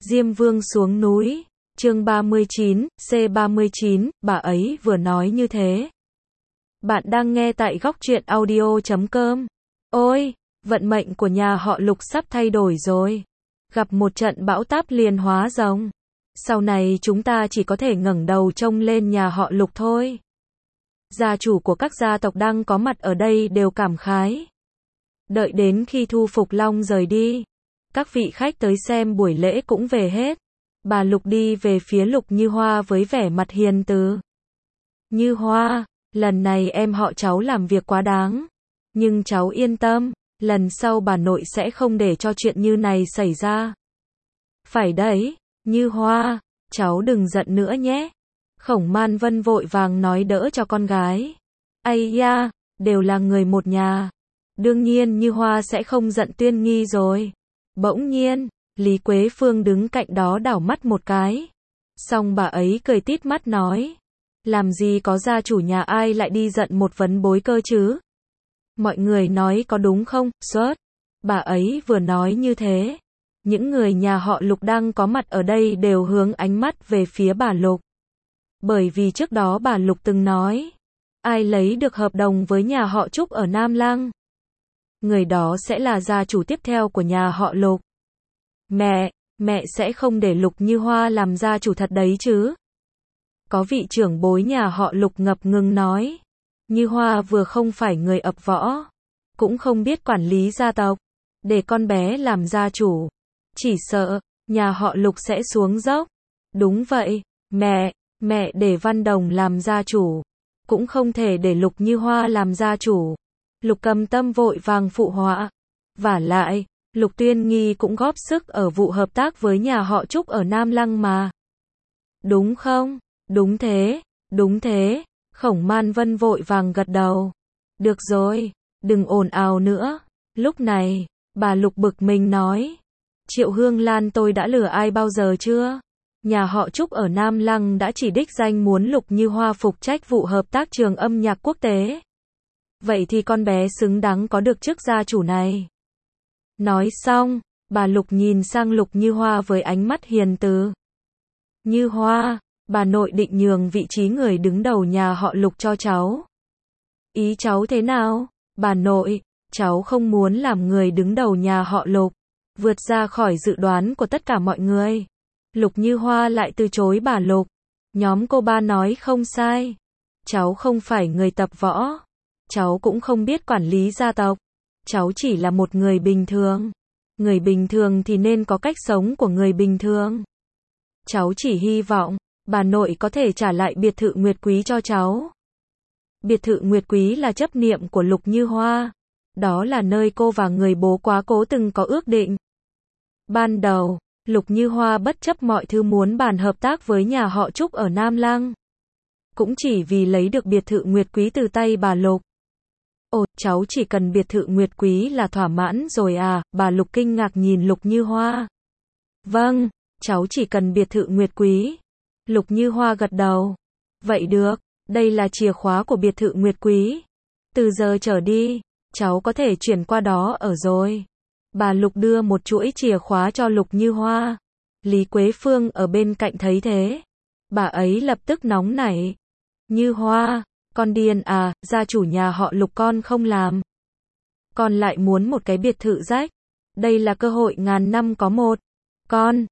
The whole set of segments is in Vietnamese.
Diêm Vương xuống núi, chương 39, C39, bà ấy vừa nói như thế. Bạn đang nghe tại góc truyện audio.com. Ôi, vận mệnh của nhà họ Lục sắp thay đổi rồi. Gặp một trận bão táp liền hóa rồng. Sau này chúng ta chỉ có thể ngẩng đầu trông lên nhà họ Lục thôi. Gia chủ của các gia tộc đang có mặt ở đây đều cảm khái. Đợi đến khi Thu Phục Long rời đi, các vị khách tới xem buổi lễ cũng về hết. Bà Lục đi về phía Lục Như Hoa với vẻ mặt hiền từ. Như Hoa, lần này em họ cháu làm việc quá đáng. Nhưng cháu yên tâm, lần sau bà nội sẽ không để cho chuyện như này xảy ra. Phải đấy, Như Hoa, cháu đừng giận nữa nhé. Khổng Man Vân vội vàng nói đỡ cho con gái. Ây da, đều là người một nhà. Đương nhiên Như Hoa sẽ không giận Tuyên Nghi rồi. Bỗng nhiên, Lý Quế Phương đứng cạnh đó đảo mắt một cái. Xong bà ấy cười tít mắt nói. Làm gì có gia chủ nhà ai lại đi giận một vấn bối cơ chứ? Mọi người nói có đúng không? Sớt. Bà ấy vừa nói như thế. Những người nhà họ Lục đang có mặt ở đây đều hướng ánh mắt về phía bà Lục. Bởi vì trước đó bà Lục từng nói. Ai lấy được hợp đồng với nhà họ Trúc ở Nam Lăng, người đó sẽ là gia chủ tiếp theo của nhà họ Lục. Mẹ sẽ không để Lục Như Hoa làm gia chủ thật đấy chứ? Có vị trưởng bối nhà họ Lục ngập ngừng nói. Như Hoa vừa không phải người ập võ, cũng không biết quản lý gia tộc, để con bé làm gia chủ, chỉ sợ nhà họ Lục sẽ xuống dốc. Đúng vậy, mẹ để Văn Đồng làm gia chủ, cũng không thể để Lục Như Hoa làm gia chủ. Lục Cầm Tâm vội vàng phụ họa. Vả lại, Lục Tuyên Nghi cũng góp sức ở vụ hợp tác với nhà họ Trúc ở Nam Lăng mà. Đúng không? Đúng thế. Khổng Man Vân vội vàng gật đầu. Được rồi, đừng ồn ào nữa. Lúc này, bà Lục bực mình nói. Triệu Hương Lan tôi đã lừa ai bao giờ chưa? Nhà họ Trúc ở Nam Lăng đã chỉ đích danh muốn Lục Như Hoa phụ trách vụ hợp tác trường âm nhạc quốc tế. Vậy thì con bé xứng đáng có được chức gia chủ này. Nói xong, bà Lục nhìn sang Lục Như Hoa với ánh mắt hiền từ. Như Hoa, bà nội định nhường vị trí người đứng đầu nhà họ Lục cho cháu. Ý cháu thế nào? Bà nội, cháu không muốn làm người đứng đầu nhà họ Lục. Vượt ra khỏi dự đoán của tất cả mọi người. Lục Như Hoa lại từ chối bà Lục. Nhóm cô ba nói không sai. Cháu không phải người tập võ. Cháu cũng không biết quản lý gia tộc. Cháu chỉ là một người bình thường. Người bình thường thì nên có cách sống của người bình thường. Cháu chỉ hy vọng bà nội có thể trả lại biệt thự Nguyệt Quý cho cháu. Biệt thự Nguyệt Quý là chấp niệm của Lục Như Hoa. Đó là nơi cô và người bố quá cố từng có ước định. Ban đầu, Lục Như Hoa bất chấp mọi thứ muốn bàn hợp tác với nhà họ Trúc ở Nam Lăng. Cũng chỉ vì lấy được biệt thự Nguyệt Quý từ tay bà Lục. Ồ, cháu chỉ cần biệt thự Nguyệt Quý là thỏa mãn rồi à? Bà Lục kinh ngạc nhìn Lục Như Hoa. Vâng, cháu chỉ cần biệt thự Nguyệt Quý. Lục Như Hoa gật đầu. Vậy được, đây là chìa khóa của biệt thự Nguyệt Quý. Từ giờ trở đi, cháu có thể chuyển qua đó ở rồi. Bà Lục đưa một chuỗi chìa khóa cho Lục Như Hoa. Lý Quế Phương ở bên cạnh thấy thế. Bà ấy lập tức nóng nảy. Như Hoa, con điên à, gia chủ nhà họ Lục con không làm. Con lại muốn một cái biệt thự rách. Đây là cơ hội ngàn năm có một. Con,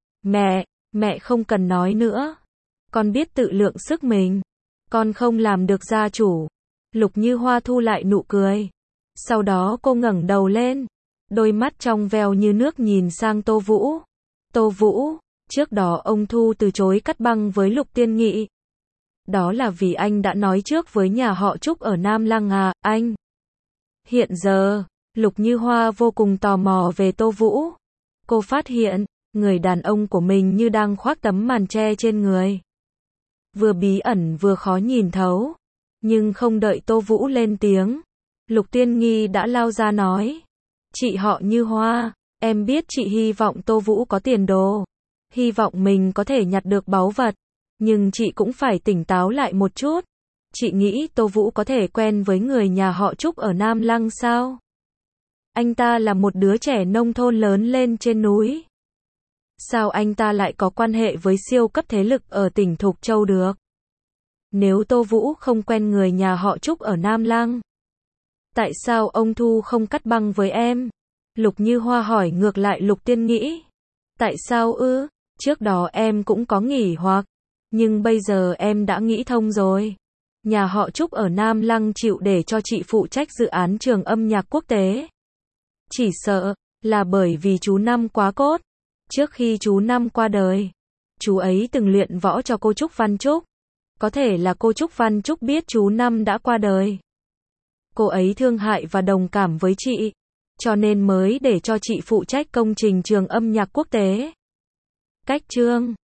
mẹ không cần nói nữa. Con biết tự lượng sức mình. Con không làm được gia chủ. Lục Như Hoa thu lại nụ cười. Sau đó cô ngẩng đầu lên. Đôi mắt trong veo như nước nhìn sang Tô Vũ. Tô Vũ, trước đó ông Thu từ chối cắt băng với Lục Tiên Nghị. Đó là vì anh đã nói trước với nhà họ Trúc ở Nam Lăng à, anh. Hiện giờ, Lục Như Hoa vô cùng tò mò về Tô Vũ. Cô phát hiện, người đàn ông của mình như đang khoác tấm màn che trên người. Vừa bí ẩn vừa khó nhìn thấu. Nhưng không đợi Tô Vũ lên tiếng. Lục Tiên Nghi đã lao ra nói. Chị họ Như Hoa, em biết chị hy vọng Tô Vũ có tiền đồ. Hy vọng mình có thể nhặt được báu vật. Nhưng chị cũng phải tỉnh táo lại một chút. Chị nghĩ Tô Vũ có thể quen với người nhà họ Trúc ở Nam Lăng sao? Anh ta là một đứa trẻ nông thôn lớn lên trên núi. Sao anh ta lại có quan hệ với siêu cấp thế lực ở tỉnh Thục Châu được? Nếu Tô Vũ không quen người nhà họ Trúc ở Nam Lăng, tại sao ông Thu không cắt băng với em? Lục Như Hoa hỏi ngược lại Lục Tiên Nghĩ. Tại sao ư? Trước đó em cũng có nghỉ hoặc, nhưng bây giờ em đã nghĩ thông rồi. Nhà họ Trúc ở Nam Lăng chịu để cho chị phụ trách dự án trường âm nhạc quốc tế. Chỉ sợ là bởi vì chú Năm quá cốt. Trước khi chú Năm qua đời, chú ấy từng luyện võ cho cô Trúc Văn Trúc. Có thể là cô Trúc Văn Trúc biết chú Năm đã qua đời. Cô ấy thương hại và đồng cảm với chị, cho nên mới để cho chị phụ trách công trình trường âm nhạc quốc tế. Cách chương